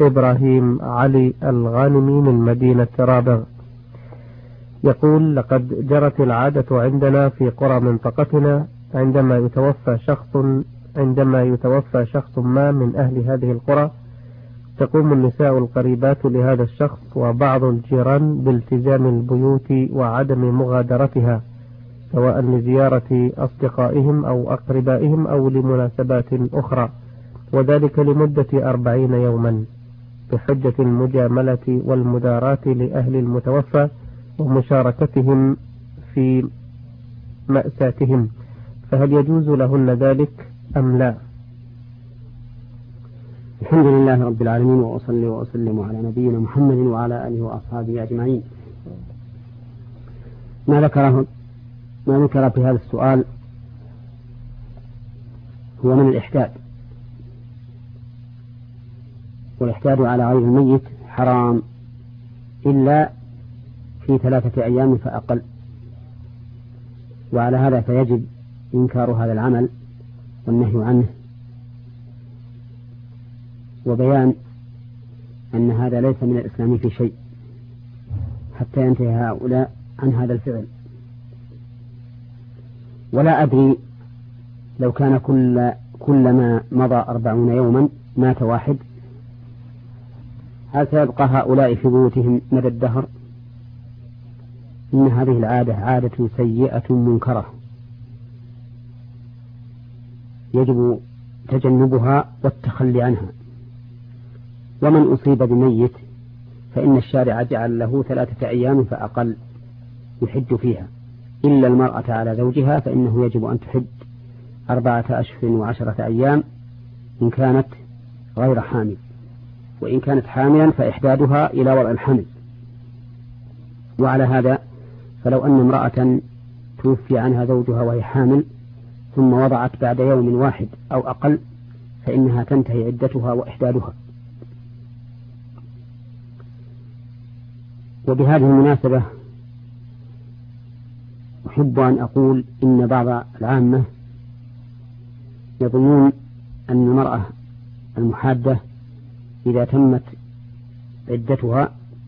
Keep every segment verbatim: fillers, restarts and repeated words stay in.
إبراهيم علي الغانمي من مدينة رابغ، يقول: لقد جرت العادة عندنا في قرى منطقتنا عندما يتوفى شخص عندما يتوفى شخص ما من أهل هذه القرى، تقوم النساء القريبات لهذا الشخص وبعض الجيران بالتزام البيوت وعدم مغادرتها، سواء لزيارة أصدقائهم أو أقربائهم أو لمناسبات أخرى، وذلك لمدة أربعين يوما بحجة المجاملة والمداراة لأهل المتوفى ومشاركتهم في مأساتهم، فهل يجوز لهن ذلك أم لا؟ الحمد لله رب العالمين، وأصلي وأسلم على نبينا محمد وعلى آله وأصحابه أجمعين. ما ذكره ما ذكر في هذا السؤال هو من الإحداد، والإحداد على غير الميت حرام إلا في ثلاثة أيام فأقل، وعلى هذا فيجب إنكار هذا العمل والنهي عنه، وبيان أن هذا ليس من الإسلام في شيء حتى ينتهي هؤلاء عن هذا الفعل. ولا أدري لو كان كل كلما مضى أربعون يوما مات واحد، هل سيبقى هؤلاء في بيوتهم مدى الدهر؟ إن هذه العادة عادة سيئة منكرة يجب تجنبها والتخلي عنها. ومن أصيب بميت فإن الشارع جعل له ثلاثة أيام فأقل يحد فيها، إلا المرأة على زوجها فإنه يجب أن تحد أربعة أشهر وعشرة أيام إن كانت غير حامل، وإن كانت حاملا فإحدادها إلى وضع الحمل. وعلى هذا فلو أن امرأة توفي عنها زوجها وهي حامل ثم وضعت بعد يوم واحد أو أقل فإنها تنتهي عدتها وإحدادها. وبهذه المناسبة أحب أن أقول إن بعض العامة يظنون أن المرأة المحادة إذا تمت عدتها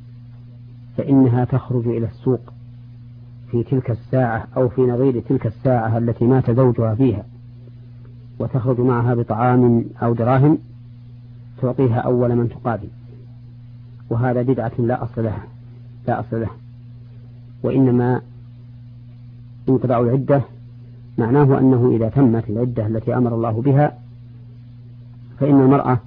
فإنها تخرج إلى السوق في تلك الساعة أو في نظير تلك الساعة التي مات زوجها فيها، وتخرج معها بطعام أو دراهم تعطيها أول من تقابل، وهذا بدعة لا أصل لها لا أصل له. وإنما انقضاء العدة معناه أنه إذا تمت العدة التي أمر الله بها فإن المرأة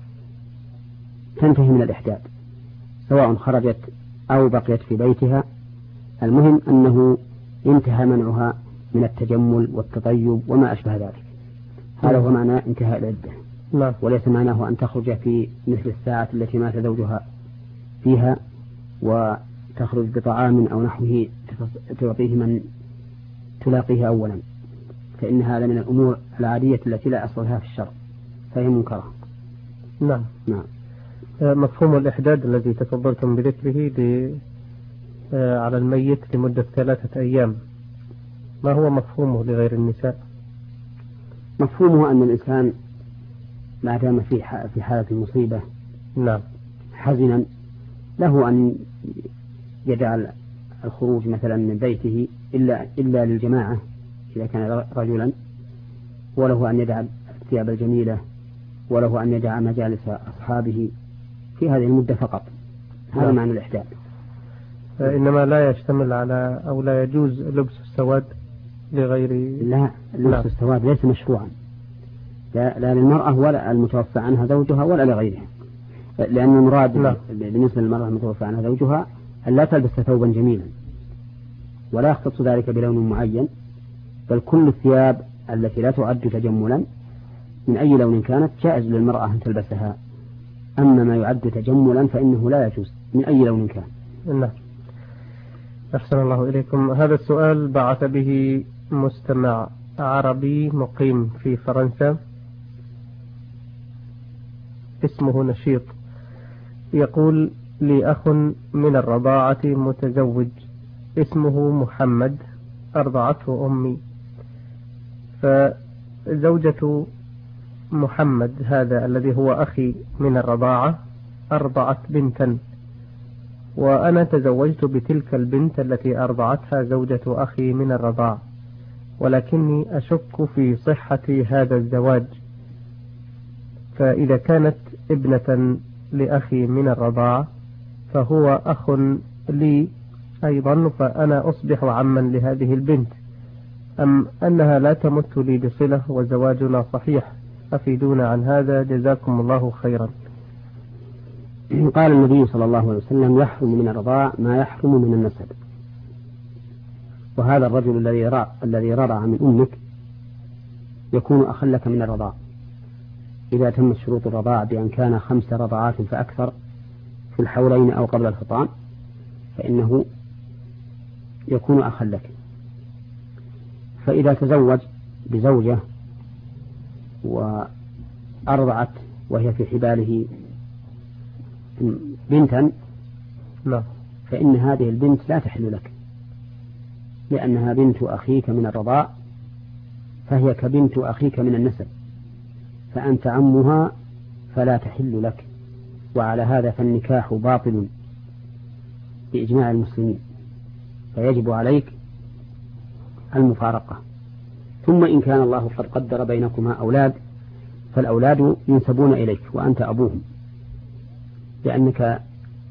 تنتهي من الإحداد سواء خرجت أو بقيت في بيتها، المهم أنه انتهى منعها من التجمل والتطيب وما أشبه ذلك. هذا هو معنى انتهاء العدة، لا. وليس معناه أن تخرج في مثل الساعة التي مات زوجها فيها وتخرج بطعام أو نحوه تعطيه من تلاقيه أولا، فإن هذا من الأمور العادية التي لا أصل لها في الشرع فهي منكرة. نعم. نعم. مفهوم الإحداد الذي تفضلتم بذكره على الميت لمدة ثلاثة أيام، ما هو مفهومه لغير النساء؟ مفهومه أن الإنسان ما دام في في حالة المصيبة نعم حزنا له أن يجعل الخروج مثلا من بيته إلا إلا للجماعة إذا كان رجلا، وله أن يدع الثياب الجميلة، وله أن يدع مجالس أصحابه في هذه المدة فقط. هذا نعم. معنى الإحداد. إنما لا يشتمل على أو لا يجوز لبس السواد لغير. لا، لبس السواد ليس مشروعا لا, لا للمرأة ولا المتوفى عنها زوجها ولا لغيرها، لأن المراد لا. بالنسبة للمرأة المتوفى عنها زوجها أن لا تلبس ثوبا جميلا، ولا يختص ذلك بلون معين، بل كل الثياب التي لا تعد تجملا من أي لون كانت جائز للمرأة أن تلبسها. أما ما يعد تجملا فإنه لا يجوز من أي لون كان. نعم. أحسن الله إليكم. هذا السؤال بعث به مستمع عربي مقيم في فرنسا اسمه نشيط، يقول: لي أخ من الرضاعة متزوج اسمه محمد، أرضعته أمي، فزوجة محمد هذا الذي هو أخي من الرضاعة أرضعت بنتا، وأنا تزوجت بتلك البنت التي أرضعتها زوجة أخي من الرضاع، ولكني أشك في صحة هذا الزواج، فإذا كانت ابنة لأخي من الرضاعة فهو أخ لي أيضا، فأنا أصبح عما لهذه البنت، أم أنها لا تمت لي بصلة وزواجنا صحيح؟ أفيدونا عن هذا جزاكم الله خيرا. قال النبي صلى الله عليه وسلم: يحرم من الرضاع ما يحرم من النسب. وهذا الرجل الذي الذي رضع من أمك يكون أخا لك من الرضاع إذا تمت شروط الرضاع بأن كان خمس رضعات فأكثر في الحولين أو قبل الفطام، فإنه يكون أخا لك. فإذا تزوج بزوجة وأرضعت وهي في حباله بنتا، لا، فإن هذه البنت لا تحل لك، لأنها بنت أخيك من الرضاع، فهي كبنت أخيك من النسب، فأنت عمها فلا تحل لك. وعلى هذا فالنكاح باطل بإجماع المسلمين، فيجب عليك المفارقة. ثم إن كان الله قد قدر بينكما أولاد فالأولاد ينسبون إليك وأنت أبوهم، لأنك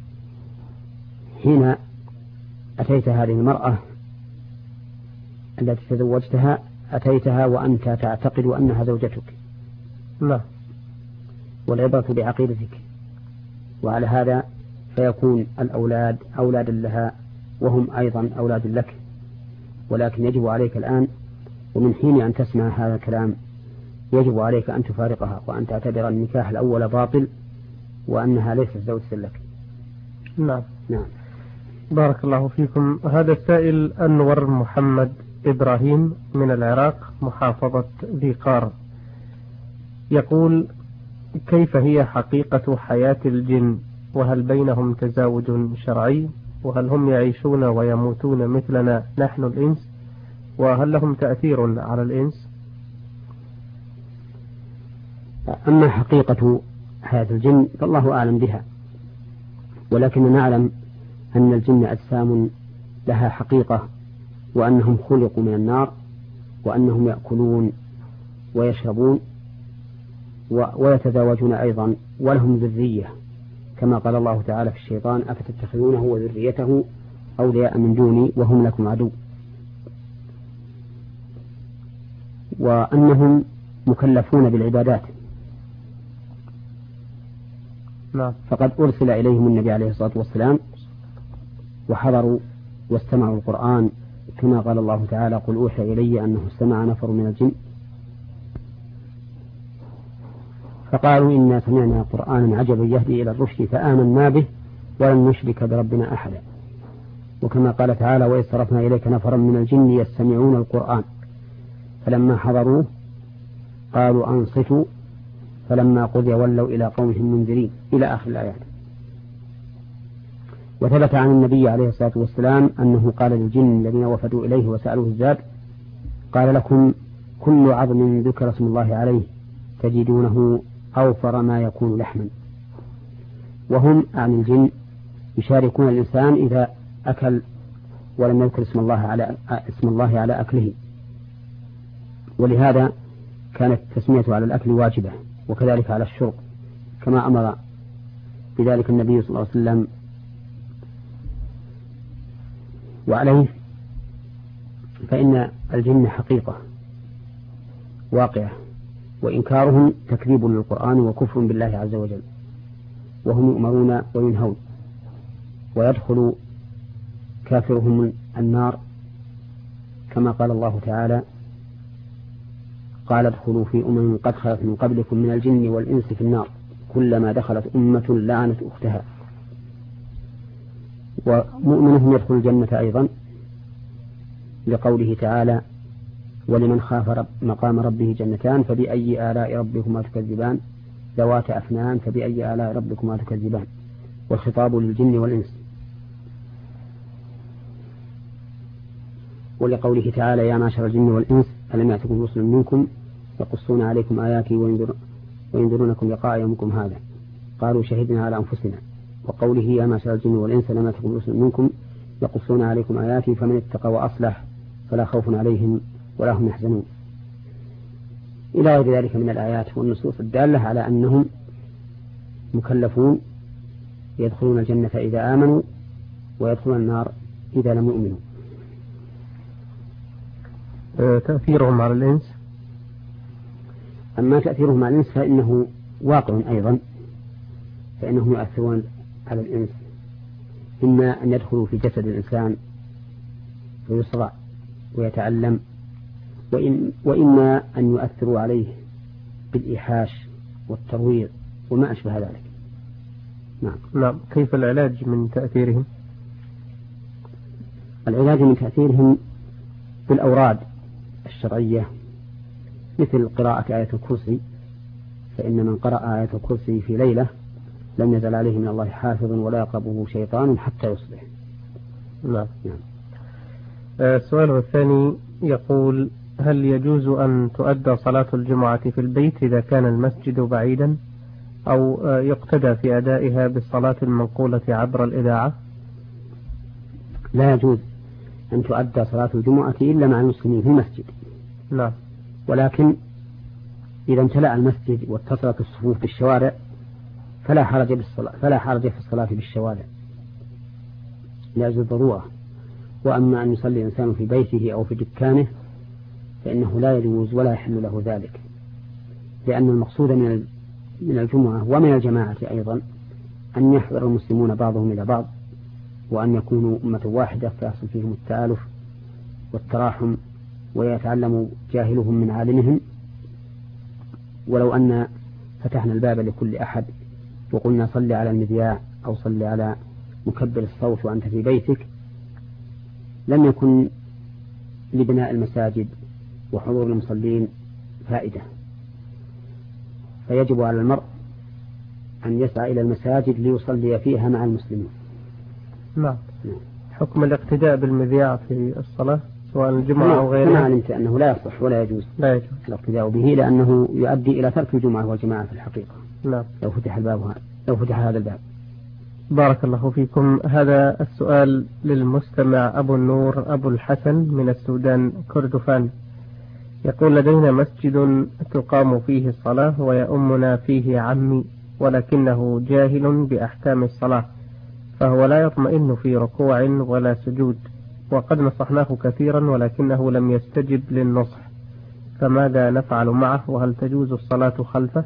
حين أتيت هذه المرأة التي تزوجتها أتيتها وأنت تعتقد أنها زوجتك، لا، والعبرة بعقيدتك، وعلى هذا فيكون الأولاد أولادا لها وهم أيضا أولاد لك. ولكن يجب عليك الآن ومن حين أن تسمع هذا الكلام يجب عليك أن تفارقها وأن تعتبر النكاح الأول باطل وأنها ليست زوجة لك. نعم. نعم. بارك الله فيكم. هذا السائل أنور محمد إبراهيم من العراق محافظة ذي قار يقول: كيف هي حقيقة حياة الجن؟ وهل بينهم تزاوج شرعي؟ وهل هم يعيشون ويموتون مثلنا نحن الإنس؟ وهل لهم تأثير على الإنس؟ أما حقيقة حياة الجن فالله أعلم بها، ولكن نعلم أن الجن أجسام لها حقيقة، وأنهم خلقوا من النار، وأنهم يأكلون ويشربون ويتزاوجون أيضا، ولهم ذرية، كما قال الله تعالى في الشيطان: أفتتخذونه وذريته أولياء من دوني وهم لكم عدو. وأنهم مكلفون بالعبادات، فقد أرسل إليهم النبي عليه الصلاة والسلام وحضروا واستمعوا القرآن، كما قال الله تعالى: قل أوحي إلي أنه استمع نفر من الجن فقالوا إنا سمعنا قرآنا عجبا يهدي إلى الرشد فآمنا به ولن نشرك بربنا أحدا. وكما قال تعالى: وإذ صرفنا إليك نفرا من الجن يستمعون القرآن فلما حضروه قالوا أنصتوا فلما قضي ولوا إلى قومهم منذرين، إلى آخر الآيات. وثبت عن النبي عليه الصلاة والسلام أنه قال للجن الذين وفدوا إليه وسألوه الزاد: قال لكم كل عظم ذكر اسم الله عليه تجدونه أوفر ما يكون لحما. وهم عن الجن يشاركون الإنسان إذا أكل ولم يذكر اسم الله على اسم الله على أكله، ولهذا كانت التسمية على الأكل واجبة، وكذلك على الشرب، كما أمر بذلك النبي صلى الله عليه وسلم. وعليه فإن الجن حقيقة واقعة، وإنكارهم تكذيب للقرآن وكفر بالله عز وجل، وهم يؤمرون وينهون، ويدخل كافرهم النار كما قال الله تعالى: قال ادخلوا في أمم قد خلت من قبلكم من الجن والإنس في النار كلما دخلت أمة لعنت أختها. ومؤمنهم يدخل الجنة أيضا لقوله تعالى: ولمن خاف رب مقام ربه جنتان فبأي آلاء ربكما تكذبان ذوات أفنان فبأي آلاء ربكما تكذبان. والخطاب للجن والإنس. ولقوله تعالى: يا معشر الجن والإنس ألم يأتكم رسل منكم يقصون عليكم آياتي وينذرونكم لقاء يومكم هذا. قالوا شهدنا على أنفسنا، وقوله يا معشر الجن والإنس لم يأتكم رسل منكم يقصون عليكم آياتي فمن اتقى وأصلح فلا خوف عليهم ولا هم يحزنون، إلى غير ذلك من الآيات والنصوص الدالة على أنهم مكلفون يدخلون الجنة إذا آمنوا ويدخلون النار إذا لم يؤمنوا. تأثيرهم على الإنس، أما تأثيرهم على الإنس فإنه واقع أيضا، فإنهم يؤثرون على الإنس إما أن يدخلوا في جسد الإنسان ويصغى ويتعلم، وإن وإما أن يؤثروا عليه بالإيحاش والترويض وما أشبه ذلك. نعم. نعم. كيف العلاج من تأثيرهم؟ العلاج من تأثيرهم بالأوراد الشرعية مثل قراءة آية الكرسي، فإن من قرأ آية الكرسي في ليلة لم يزل عليه من الله حافظ ولا يقربه شيطان حتى يصبح. نعم. نعم. السؤال الثاني يقول: هل يجوز أن تؤدى صلاة الجمعة في البيت إذا كان المسجد بعيدا، أو يقتدى في أدائها بالصلاة المنقولة عبر الإذاعة؟ لا يجوز أن تؤدى صلاة الجمعة إلا مع المسلمين في المسجد. نعم. ولكن إذا امتلأ المسجد واتصلت الصفوف بالشوارع فلا حرج بالصلاة فلا حرج في الصلاة بالشوارع لأجل الضرورة. وأما أن يصلي الإنسان في بيته أو في دكانه فإنه لا يجوز ولا يحل له ذلك، لأن المقصود من من الجمعة ومن الجماعة أيضا أن يحضر المسلمون بعضهم إلى بعض، وأن يكونوا أمة واحدة فيحصل فيهم التآلف والتراحم ويتعلم جاهلهم من عالمهم. ولو أن فتحنا الباب لكل أحد وقلنا صلي على المذياع أو صلي على مكبر الصوت وأنت في بيتك لم يكن لبناء المساجد وحضور المصلين فائدة، فيجب على المرء أن يسعى إلى المساجد ليصلي فيها مع المسلمين. نعم. حكم الاقتداء بالمذياع في الصلاة سواء الجمعة أو غيرها؟ كما علمت أنه لا يصح ولا يجوز لا يجوز الاقتداء به، لأنه يؤدي إلى ترك الجمعة والجماعة في الحقيقة. نعم. لو فتح الباب لو فتح هذا الباب. بارك الله فيكم. هذا السؤال للمستمع أبو النور أبو الحسن من السودان كردفان، يقول: لدينا مسجد تقام فيه الصلاة ويؤمنا فيه عمي، ولكنه جاهل بأحكام الصلاة، فهو لا يطمئن في ركوع ولا سجود، وقد نصحناه كثيرا ولكنه لم يستجب للنصح، فماذا نفعل معه؟ وهل تجوز الصلاة خلفه؟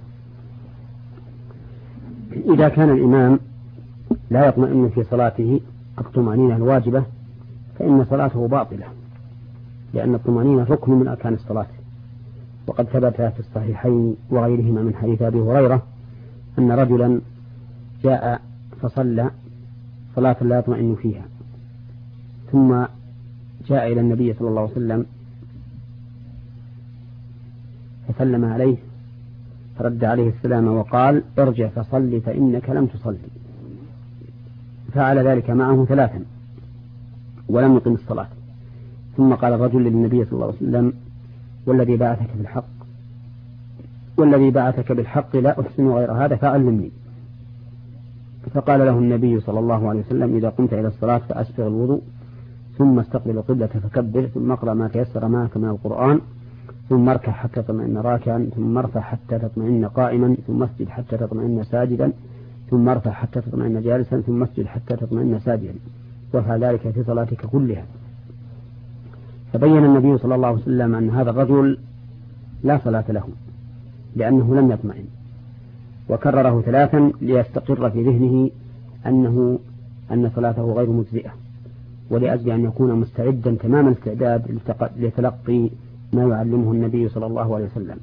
إذا كان الإمام لا يطمئن في صلاته الطمأنينة الواجبة فإن صلاته باطلة، لأن الطمأنينة ركن من أركان الصلاة. وقد ثبت في الصحيحين وغيرهما من حديث أبي هريرة أن رجلا جاء فصلى صلاة لا يطمئن فيها، ثم جاء إلى النبي صلى الله عليه وسلم فسلم عليه فرد عليه السلام وقال: ارجع فصلي فإنك لم تصلي. فعل ذلك معه ثلاثا ولم يقم الصلاة. ثم قال الرجل للنبي صلى الله عليه وسلم: والذي بعثك بالحق والذي بعثك بالحق لا أحسن غير هذا فعلمني. فقال له النبي صلى الله عليه وسلم: إذا قمت إلى الصلاة فأسبغ الوضوء، ثم استقبل القبلة فكبر، ثم اقرأ ما تيسر معك من القرآن، ثم اركع حتى تطمئن راكعا، ثم ارفع حتى تطمئن قائما، ثم اسجد حتى تطمئن ساجدا، ثم ارفع حتى تطمئن جالسا، ثم اسجد حتى تطمئن ساجدا، وافعل ذلك في صلاتك كلها. فبين النبي صلى الله عليه وسلم أن هذا الرجل لا صلاة له لأنه لم يطمئن، وكرره ثلاثا ليستقر في ذهنه أنه أن صلاته غير مجزئة، ولأجل أن يكون مستعدا تمام الاستعداد لتلقي ما يعلمه النبي صلى الله عليه وسلم.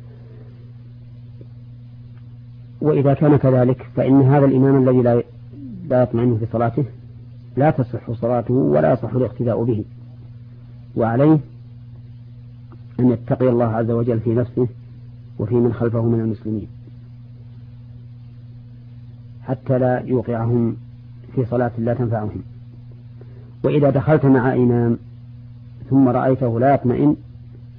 وإذا كان كذلك فإن هذا الإمام الذي لا لا يطمئن في صلاته لا تصح صلاته ولا يصح الاقتداء به، وعليه أن يتقي الله عز وجل في نفسه وفي من خلفه من المسلمين حتى لا يوقعهم في صلاة لا تنفعهم. وإذا دخلت مع إمام ثم رأيته لا يطمئن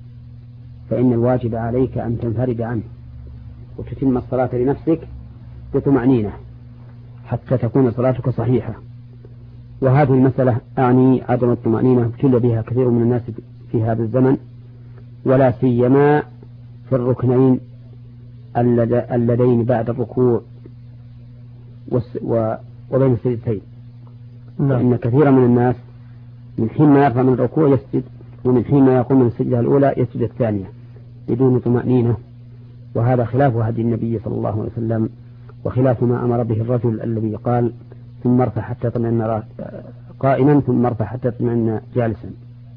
فإن الواجب عليك أن تنفرد عنه وتتم الصلاة لنفسك بطمأنينة حتى تكون صلاتك صحيحة. وهذه المسألة أعني عدم الطمأنينة ابتلي بها كثير من الناس في هذا الزمن، ولا سيما في الركنين اللذين بعد الركوع وبين السجدتين. لأن كثيرا من الناس من حين ما يرفع من الركوع يسجد، ومن حين ما يقوم من السجدة الأولى يسجد الثانية بدون طمأنينة، وهذا خلاف هدي النبي صلى الله عليه وسلم، وخلاف ما أمر به الرجل الذي قال ثم ارفع حتى يطمئن قائما ثم ارفع حتى يطمئن جالسا.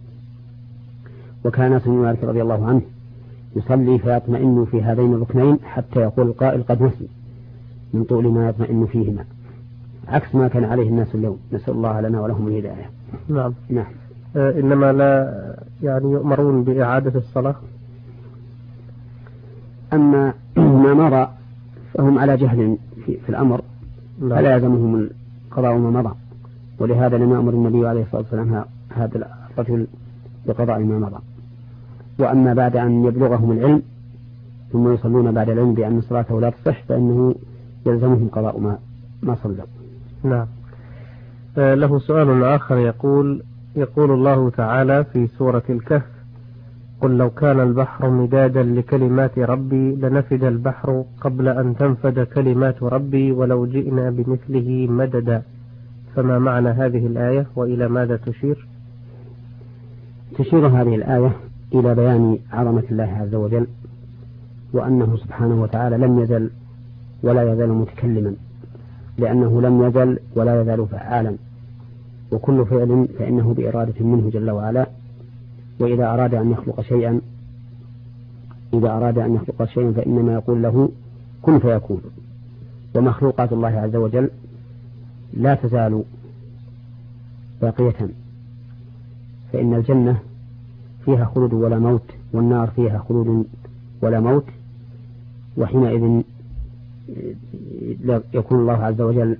وكان أنس بن مالك رضي الله عنه يصلي فيطمئن في هذين الركنين حتى يقول القائل قد نسي من طول ما يطمئن فيهما، عكس ما كان عليه الناس اليوم. نسأل الله لنا ولهم الهداية. نعم. نعم. آه إنما لا يعني يؤمرون بإعادة الصلاة. أما ما مضى فهم على جهل في, في الأمر، فلا يلزمهم القضاء ما مضى، ولهذا لم يأمر النبي عليه الصلاة والسلام هذا الرجل بقضاء ما مضى. وأما بعد أن يبلغهم العلم ثم يصلون بعد العلم بأن صلاته لا تصح فإنه يلزمهم قضاء ما ما صلوا. نعم. آه له سؤال آخر يقول يقول الله تعالى في سورة الكهف: قل لو كان البحر مدادا لكلمات ربي لنفد البحر قبل أن تنفد كلمات ربي ولو جئنا بمثله مددا. فما معنى هذه الآية وإلى ماذا تشير؟ تشير هذه الآية إلى بيان عظمة الله عز وجل، وأنه سبحانه وتعالى لم يزل ولا يزال متكلما، لأنه لم يزل ولا يزال فعالا، وكل فعل فإنه بإرادة منه جل وعلا. وإذا أراد أن يخلق شيئا إذا أراد أن يخلق شيئا فإنما يقول له كن فيكون. ومخلوقات الله عز وجل لا تزال باقية، فإن الجنة فيها خلود ولا موت، والنار فيها خلود ولا موت، وحينئذ يكون الله عز وجل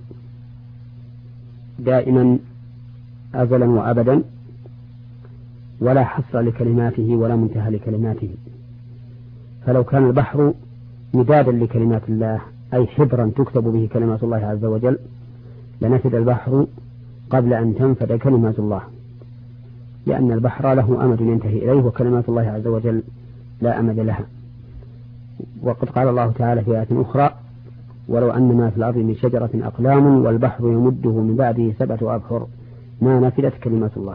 دائما أزلا وأبدا، ولا حصر لكلماته ولا منتهى لكلماته. فلو كان البحر مدادا لكلمات الله أي حبرا تكتب به كلمات الله عز وجل لنفد البحر قبل أن تنفد كلمات الله، لأن البحر له أمد ينتهي إليه وكلمات الله عز وجل لا أمد لها. وقد قال الله تعالى في آية أخرى: ولو أن ما في الأرض من شجرة أقلام والبحر يمده من بعده سبعة أبحر ما نفدت كلمات الله.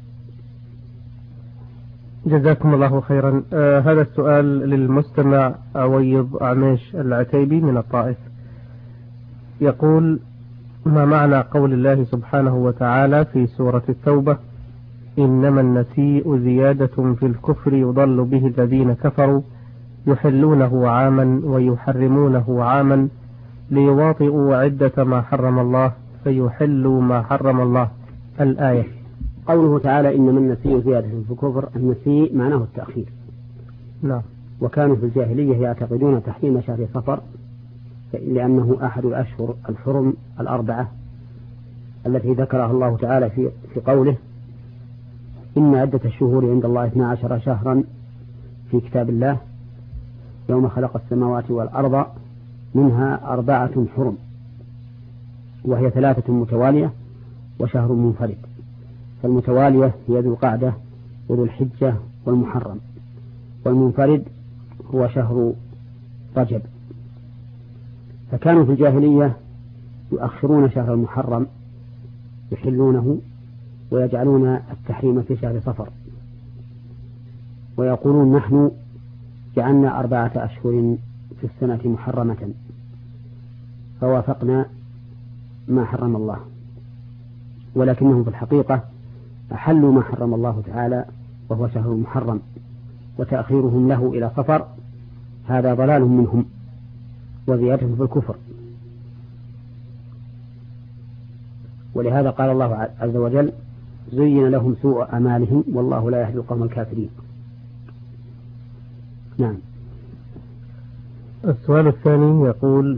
جزاكم الله خيرا. آه هذا السؤال للمستمع عويض عميش العتيبي من الطائف، يقول: ما معنى قول الله سبحانه وتعالى في سورة التوبة: إنما النسيء زيادة في الكفر يضل به الذين كفروا يحلونه عاما ويحرمونه عاما ليواطئوا عدة ما حرم الله فيحلوا ما حرم الله. الآية. قوله تعالى إنما النسيء زيادة في الكفر، النسيء معناه التأخير. نعم. وكانوا في الجاهلية يعتقدون تحريم شهر صفر لأنه أحد الأشهر الحرم الأربعة التي ذكرها الله تعالى في في قوله: إن عدة الشهور عند الله اثنا عشر شهرا في كتاب الله يوم خلق السماوات والأرض منها أربعة حرم، وهي ثلاثة متوالية وشهر منفرد. فالمتوالية هي ذو القعدة وذو الحجة والمحرم، والمنفرد هو شهر رجب. فكانوا في الجاهلية يؤخرون شهر المحرم يحلونه ويجعلون التحريم في شهر صفر، ويقولون: نحن جعلنا أربعة أشهر في السنة محرمة فوافقنا ما حرم الله، ولكنهم في الحقيقة أحلوا ما حرم الله تعالى وهو شهر المحرم، وتأخيرهم له إلى صفر هذا ضلال منهم وزيادة في الكفر. ولهذا قال الله عز وجل: زين لهم سوء أعمالهم والله لا يهدي القوم الكافرين. نعم. السؤال الثاني يقول: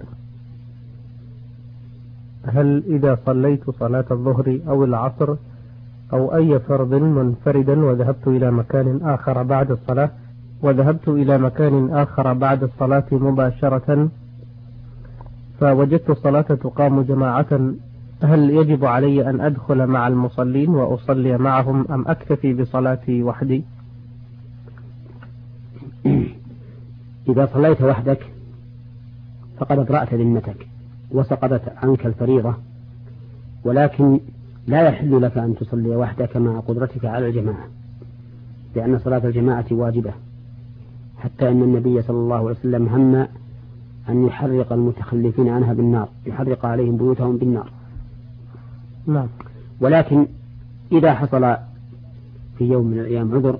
هل إذا صليت صلاة الظهر أو العصر أو أي فرض منفردا وذهبت إلى مكان آخر بعد الصلاة وذهبت إلى مكان آخر بعد الصلاة مباشرة فوجدت الصلاة تقام جماعة، هل يجب علي أن أدخل مع المصلين وأصلي معهم أم أكتفي بصلاتي وحدي؟ إذا صليت وحدك فقد أبرأت ذمتك وسقطت عنك الفريضة، ولكن لا يحل لك أن تصلي وحدك مع قدرتك على الجماعة، لأن صلاة الجماعة واجبة، حتى أن النبي صلى الله عليه وسلم هم أن يحرق المتخلفين عنها بالنار، يحرق عليهم بيوتهم بالنار. نعم. ولكن إذا حصل في يوم من الأيام عذر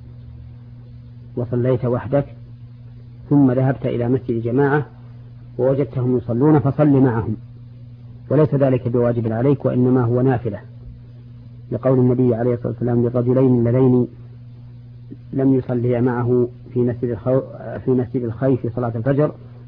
وصليت وحدك ثم ذهبت إلى مسجد جماعة ووجدتهم يصلون فصل معهم، وليس ذلك بواجب عليك وإنما هو نافلة، لقول النبي عليه الصلاة والسلام للرجلين اللذين لم يصليا معه في مسجد الخو... في مسجد الخيف في صلاة الفجر،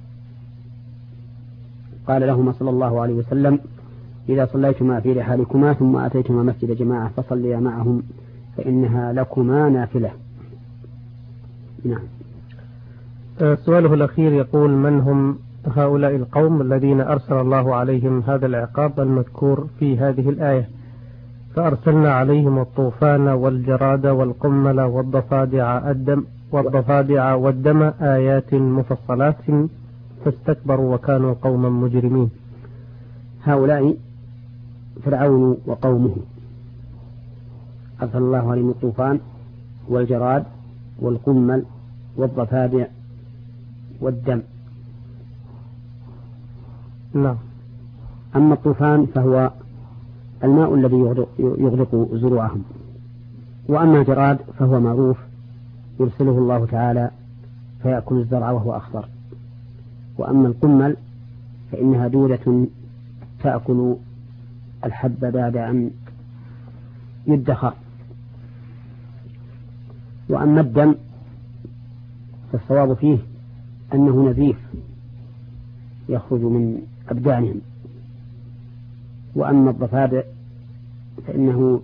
قال لهما صلى الله عليه وسلم: إذا صليتما في رحالكما ثم أتيتما مسجد جماعة فصليا معهم فإنها لكما نافلة. نعم. سؤاله الأخير يقول: من هم هؤلاء القوم الذين أرسل الله عليهم هذا العقاب المذكور في هذه الآية؟ فأرسلنا عليهم الطوفان والجراد والقمل والضفادع الدم والضفادع والدم آيات مفصلات فاستكبروا وكانوا قوما مجرمين. هؤلاء فرعون وقومه، أرسل الله عليهم الطوفان والجراد والقمل والضفادع والدم. نعم. أما الطوفان فهو الماء الذي يغرق زروعهم، وأما الجراد فهو معروف يرسله الله تعالى فيأكل الزرع وهو أخضر، وأما القمل فإنها دودة تأكل الحب بعد أن يدخر، وأما الدم فالصواب فيه أنه نزيف يخرج من أبدانهم، وأما الضفادع فإنه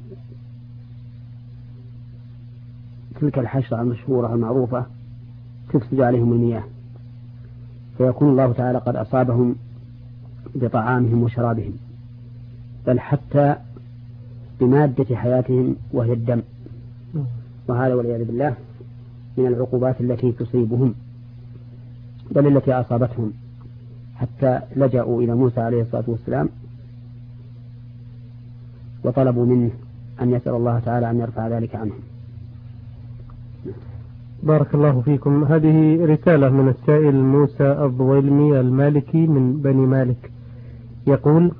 تلك الحشرة المشهورة المعروفة تفسد عليهم المياه، فيكون الله تعالى قد أصابهم بطعامهم وشرابهم، بل حتى بمادة حياتهم وهي الدم، وهذا والعياذ بالله من العقوبات التي تصيبهم بل التي أصابتهم، حتى لجأوا إلى موسى عليه الصلاة والسلام وطلبوا منه أن يسأل الله تعالى أن يرفع ذلك عنهم. بارك الله فيكم. هذه رسالة من السائل موسى الضويلمي المالكي من بني مالك، يقول: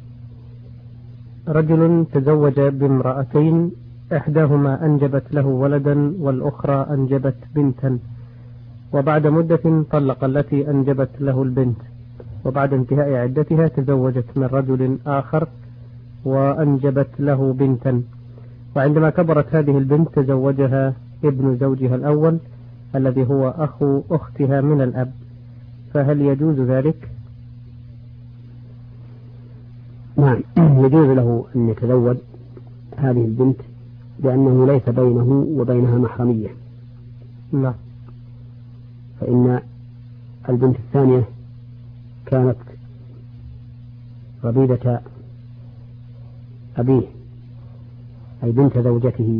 رجل تزوج بامرأتين، إحداهما أنجبت له ولدا والأخرى أنجبت بنتا، وبعد مدة طلق التي أنجبت له البنت، وبعد انتهاء عدتها تزوجت من رجل آخر وأنجبت له بنتا، وعندما كبرت هذه البنت تزوجها ابن زوجها الأول الذي هو أخو أختها من الأب، فهل يجوز ذلك؟ نعم، يجوز له أن يتزوج هذه البنت لأنه ليس بينه وبينها محرمية. نعم. فإن البنت الثانية كانت ربيبة أبيه أي بنت زوجته،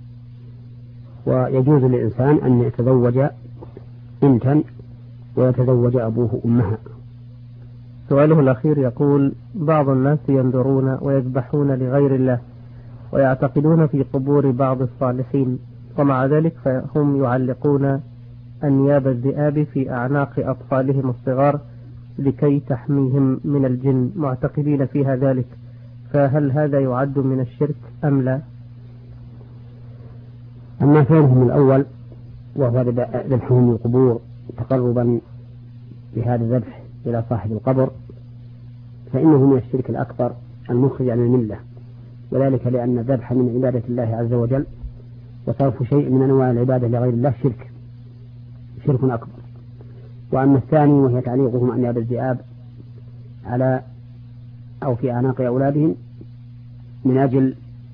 ويجوز للإنسان أن يتزوج بنتا ويتزوج أبوه أمها. سؤاله الأخير يقول: بعض الناس ينذرون ويذبحون لغير الله ويعتقدون في قبور بعض الصالحين، ومع ذلك فهم يعلقون أنياب الذئاب في أعناق أطفالهم الصغار لكي تحميهم من الجن، معتقدين فيها ذلك، فهل هذا يعد من الشرك أم لا؟ أما فعلهم الأول وهو ذبحهم القبور تقربا بهذا الذبح إلى صاحب القبر فإنه من الشرك الأكبر المخرج عن الملة، وذلك لأن الذبح من عبادة الله عز وجل، وصرف شيء من أنواع العبادة لغير الله شرك شرك أكبر. وأما الثاني وهي تعليقهم أنياب الذئاب على أو في أعناق أولادهم من أجل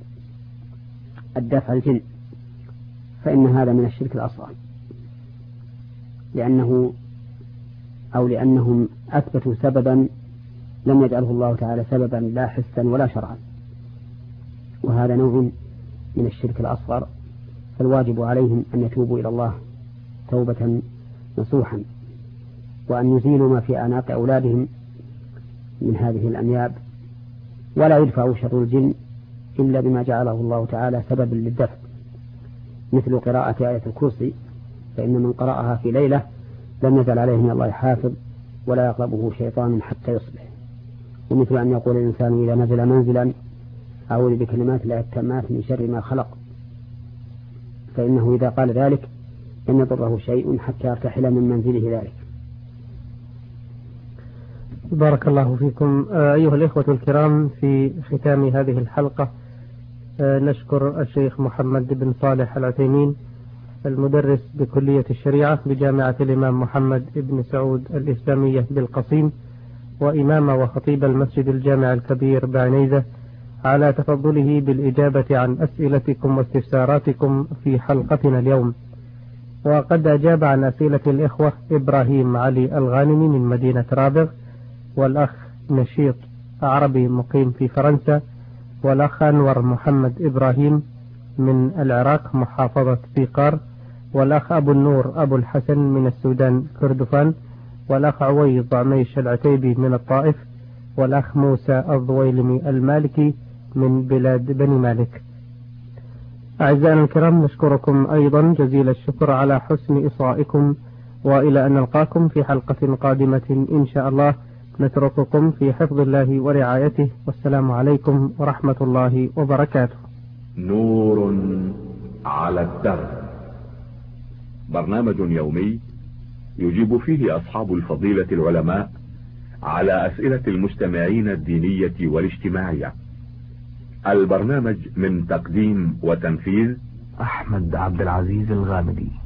الدفع الجن، فإن هذا من الشرك الأصغر، لأنه أو لأنهم أثبتوا سببا لم يجعله الله تعالى سببا لا حسا ولا شرعا، وهذا نوع من الشرك الأصغر، فالواجب عليهم أن يتوبوا إلى الله توبة نصوحا، وأن يزيلوا ما في أعناق أولادهم من هذه الأنياب، ولا يدفعوا شر الجن إلا بما جعله الله تعالى سببا للدفع، مثل قراءة آية الكرسي، فإن من قرأها في ليلة لم يزل عليه من الله حافظ ولا يقربه شيطان حتى يصبح. ومثل أن يقول الإنسان إذا نزل منزلا أعوذ بكلمات الله التامات من شر ما خلق، فإنه إذا قال ذلك لم يضره شيء حتى يرتحل من منزله ذلك. بارك الله فيكم. أيها الإخوة الكرام، في ختام هذه الحلقة نشكر الشيخ محمد بن صالح العثيمين المدرس بكلية الشريعة بجامعة الإمام محمد بن سعود الإسلامية بالقصيم، وإمام وخطيب المسجد الجامع الكبير بعنيزة، على تفضله بالإجابة عن أسئلتكم واستفساراتكم في حلقتنا اليوم. وقد أجاب عن أسئلة الإخوة إبراهيم علي الغانمي من مدينة رابغ، والأخ نشيط عربي مقيم في فرنسا، والأخ أنور محمد إبراهيم من العراق محافظة بيقار، والأخ أبو النور أبو الحسن من السودان كردفان، والأخ عويض عميش العتيبي من الطائف، والأخ موسى الضويلمي المالكي من بلاد بني مالك. أعزائنا الكرام، نشكركم أيضا جزيل الشكر على حسن إصغائكم، وإلى أن نلقاكم في حلقة قادمة إن شاء الله. نترككم في حفظ الله ورعايته، والسلام عليكم ورحمة الله وبركاته. نور على الدرب، برنامج يومي يجيب فيه أصحاب الفضيلة العلماء على أسئلة المستمعين الدينية والاجتماعية. البرنامج من تقديم وتنفيذ أحمد عبد العزيز الغامدي.